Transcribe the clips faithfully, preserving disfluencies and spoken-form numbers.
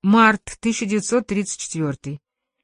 Март тысяча девятьсот тридцать четвёртый.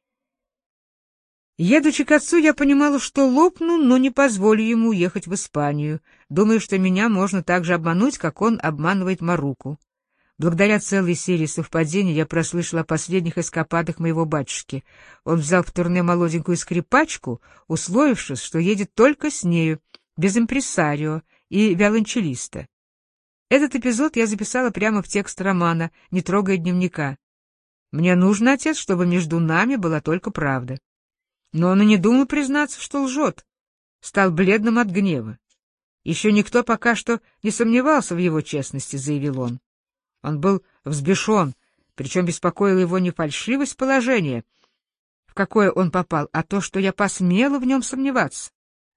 Едучи к отцу, я понимала, что лопну, но не позволю ему уехать в Испанию, думая, что меня можно так же обмануть, как он обманывает Маруку. Благодаря целой серии совпадений я прослышала о последних эскападах моего батюшки. Он взял в турне молоденькую скрипачку, условившись, что едет только с нею, без импресарио и виолончелиста. Этот эпизод я записала прямо в текст романа, не трогая дневника. Мне нужно, отец, чтобы между нами была только правда. Но он и не думал признаться, что лжет. Стал бледным от гнева. Еще никто пока что не сомневался в его честности, заявил он. Он был взбешен, причем беспокоила его не фальшивость положения, в какое он попал, а то, что я посмела в нем сомневаться.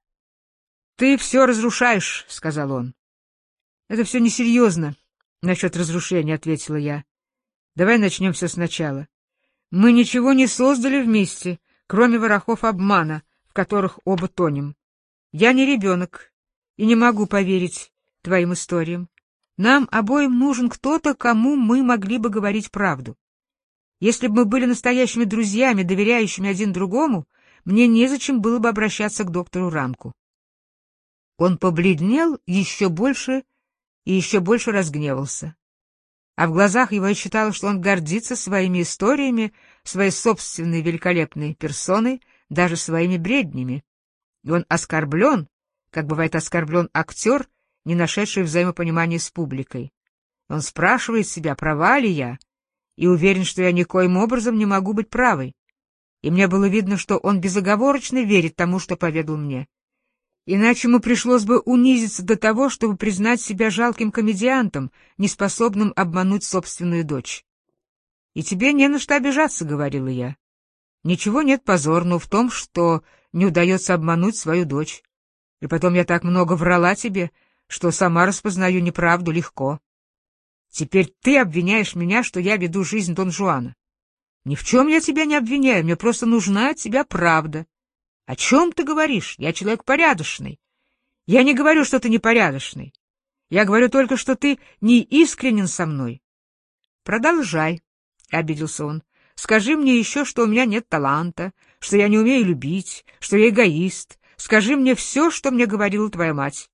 — Ты все разрушаешь, — сказал он. — Это все несерьезно насчет разрушения, — ответила я. — Давай начнем все сначала. Мы ничего не создали вместе, кроме ворохов обмана, в которых оба тонем. Я не ребенок и не могу поверить твоим историям. Нам обоим нужен кто-то, кому мы могли бы говорить правду. Если бы мы были настоящими друзьями, доверяющими один другому, мне незачем было бы обращаться к доктору Ранку. Он побледнел еще больше и еще больше разгневался. А в глазах его я считала, что он гордится своими историями, своей собственной великолепной персоной, даже своими бреднями. И он оскорблен, как бывает оскорблен актер, не нашедший взаимопонимания с публикой. Он спрашивает себя, права ли я, и уверен, что я никоим образом не могу быть правой. И мне было видно, что он безоговорочно верит тому, что поведал мне. Иначе ему пришлось бы унизиться до того, чтобы признать себя жалким комедиантом, неспособным обмануть собственную дочь. «И тебе не на что обижаться», — говорила я. «Ничего нет позорного в том, что не удается обмануть свою дочь. И потом я так много врала тебе, что сама распознаю неправду легко. Теперь ты обвиняешь меня, что я веду жизнь Дон Жуана. Ни в чем я тебя не обвиняю, мне просто нужна от тебя правда. О чем ты говоришь? Я человек порядочный. Я не говорю, что ты непорядочный. Я говорю только, что ты не искренен со мной. Продолжай, — обиделся он. Скажи мне еще, что у меня нет таланта, что я не умею любить, что я эгоист. Скажи мне все, что мне говорила твоя мать.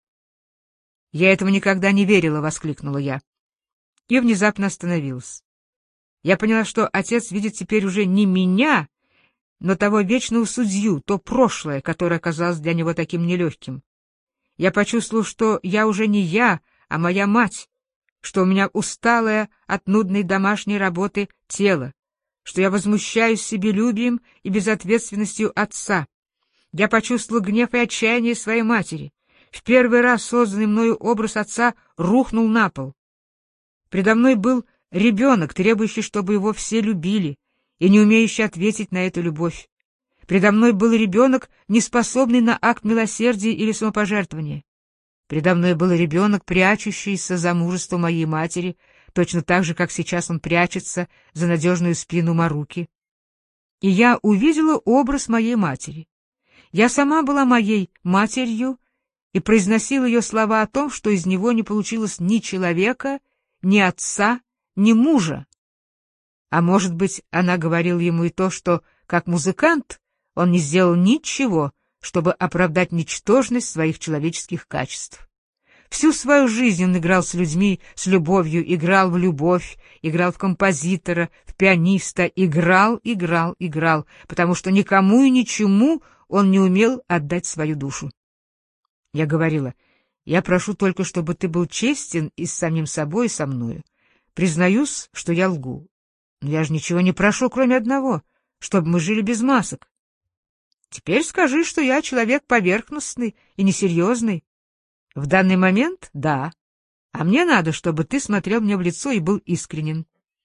Я этого никогда не верила, — воскликнула я. И внезапно остановилась. Я поняла, что отец видит теперь уже не меня, но того вечного судью, то прошлое, которое оказалось для него таким нелегким. Я почувствовала, что я уже не я, а моя мать, что у меня усталое от нудной домашней работы тело, что я возмущаюсь себелюбием и безответственностью отца. Я почувствовала гнев и отчаяние своей матери. В первый раз созданный мною образ отца рухнул на пол. Предо мной был ребенок, требующий, чтобы его все любили, и не умеющий ответить на эту любовь. Предо мной был ребенок, не способный на акт милосердия или самопожертвования. Предо мной был ребенок, прячущийся за мужество моей матери, точно так же, как сейчас он прячется за надежную спину Маруки. И я увидела образ моей матери. Я сама была моей матерью и произносила ее слова о том, что из него не получилось ни человека, ни отца, ни мужа. А может быть, она говорила ему и то, что, как музыкант, он не сделал ничего, чтобы оправдать ничтожность своих человеческих качеств. Всю свою жизнь он играл с людьми, с любовью, играл в любовь, играл в композитора, в пианиста, играл, играл, играл, потому что никому и ничему он не умел отдать свою душу. Я говорила, я прошу только, чтобы ты был честен и с самим собой, и со мною. Признаюсь, что я лгу. Но я же ничего не прошу, кроме одного, чтобы мы жили без масок. Теперь скажи, что я человек поверхностный и несерьезный. В данный момент — да. А мне надо, чтобы ты смотрел мне в лицо и был искренен.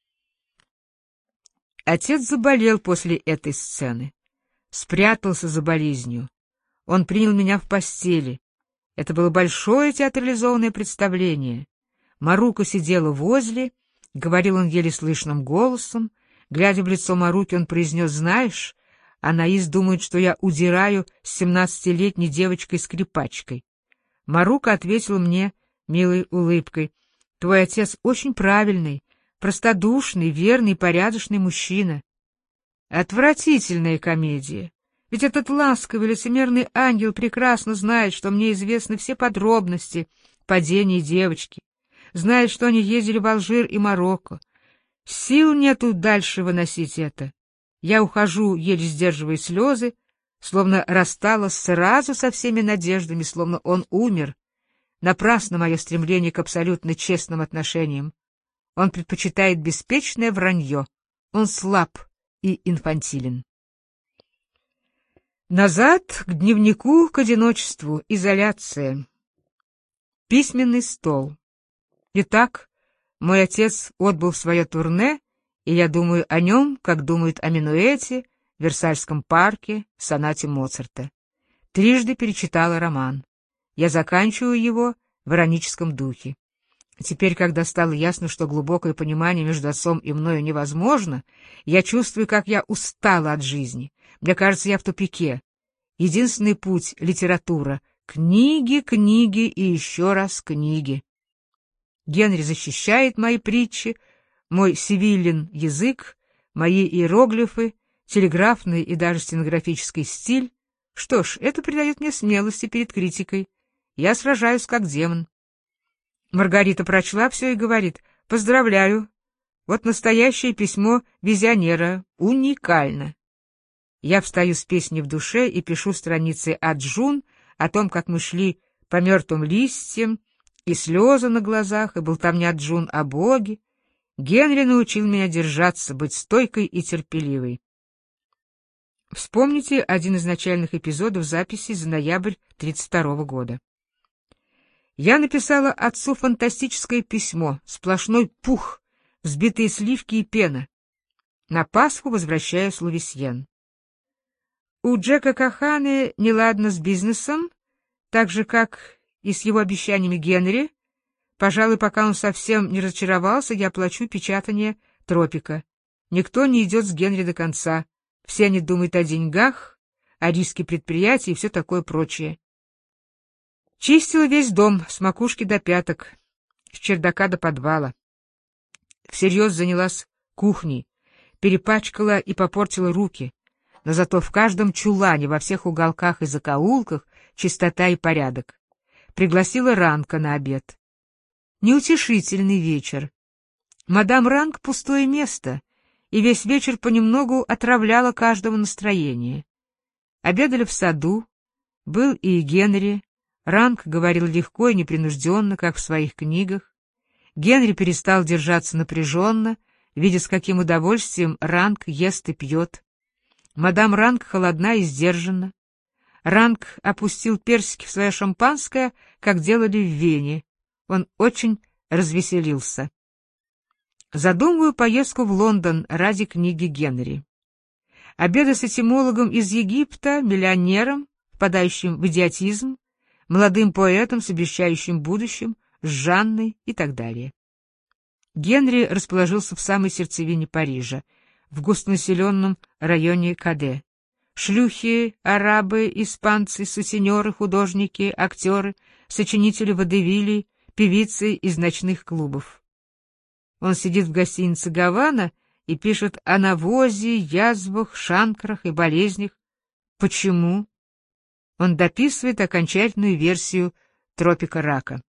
Отец заболел после этой сцены. Спрятался за болезнью. Он принял меня в постели. Это было большое театрализованное представление. Марука сидела возле, говорил он еле слышным голосом. Глядя в лицо Маруки, он произнес: «Знаешь, Анаис думает, что я удираю с семнадцатилетней девочкой-скрипачкой». Марука ответила мне милой улыбкой: «Твой отец очень правильный, Простодушный, верный, порядочный мужчина. Отвратительная комедия. Ведь этот ласковый, лицемерный ангел прекрасно знает, что мне известны все подробности падения девочки, знает, что они ездили в Алжир и Марокко. Сил нету дальше выносить это. Я ухожу, еле сдерживая слезы, словно рассталась сразу со всеми надеждами, словно он умер. Напрасно мое стремление к абсолютно честным отношениям. Он предпочитает беспечное вранье. Он слаб и инфантилен. Назад к дневнику, к одиночеству, изоляция. Письменный стол. Итак, мой отец отбыл в свое турне, и я думаю о нем, как думают о Минуэте, Версальском парке, сонате Моцарта. Трижды перечитала роман. Я заканчиваю его в ироническом духе. Теперь, когда стало ясно, что глубокое понимание между отцом и мною невозможно, я чувствую, как я устала от жизни. Мне кажется, я в тупике. Единственный путь — литература. Книги, книги и еще раз книги. Генри защищает мои притчи, мой сивиллин язык, мои иероглифы, телеграфный и даже стенографический стиль. Что ж, это придает мне смелости перед критикой. Я сражаюсь как демон. Маргарита прочла все и говорит: «Поздравляю, вот настоящее письмо визионера, уникально». Я встаю с песней в душе и пишу страницы о Джун, о том, как мы шли по мертвым листьям, и слезы на глазах, и болтовня Джун о Боге. Генри научил меня держаться, быть стойкой и терпеливой. Вспомните один из начальных эпизодов записи за ноябрь тридцать второго года. Я написала отцу фантастическое письмо, сплошной пух, взбитые сливки и пена. На Пасху возвращаюсь в Лувисьен. У Джека Каханы неладно с бизнесом, так же, как и с его обещаниями Генри. Пожалуй, пока он совсем не разочаровался, я плачу печатание «Тропика». Никто не идет с Генри до конца. Все они думают о деньгах, о риске предприятия и все такое прочее. Чистила весь дом с макушки до пяток, с чердака до подвала. Всерьез занялась кухней, перепачкала и попортила руки, но зато в каждом чулане, во всех уголках и закоулках чистота и порядок. Пригласила Ранка на обед. Неутешительный вечер. Мадам Ранк — пустое место, и весь вечер понемногу отравляла каждому настроение. Обедали в саду, был и Генри. Ранк говорил легко и непринужденно, как в своих книгах. Генри перестал держаться напряженно, видя, с каким удовольствием Ранк ест и пьет. Мадам Ранк холодна и сдержанна. Ранк опустил персики в свое шампанское, как делали в Вене. Он очень развеселился. Задумываю поездку в Лондон ради книги Генри. Обеды с этимологом из Египта, миллионером, впадающим в идиотизм, молодым поэтом с обещающим будущим, с Жанной и так далее. Генри расположился в самой сердцевине Парижа, в густонаселенном районе Каде. Шлюхи, арабы, испанцы, сутенеры, художники, актеры, сочинители водевилей, певицы из ночных клубов. Он сидит в гостинице «Гавана» и пишет о навозе, язвах, шанкрах и болезнях. Почему? Он дописывает окончательную версию «Тропика рака».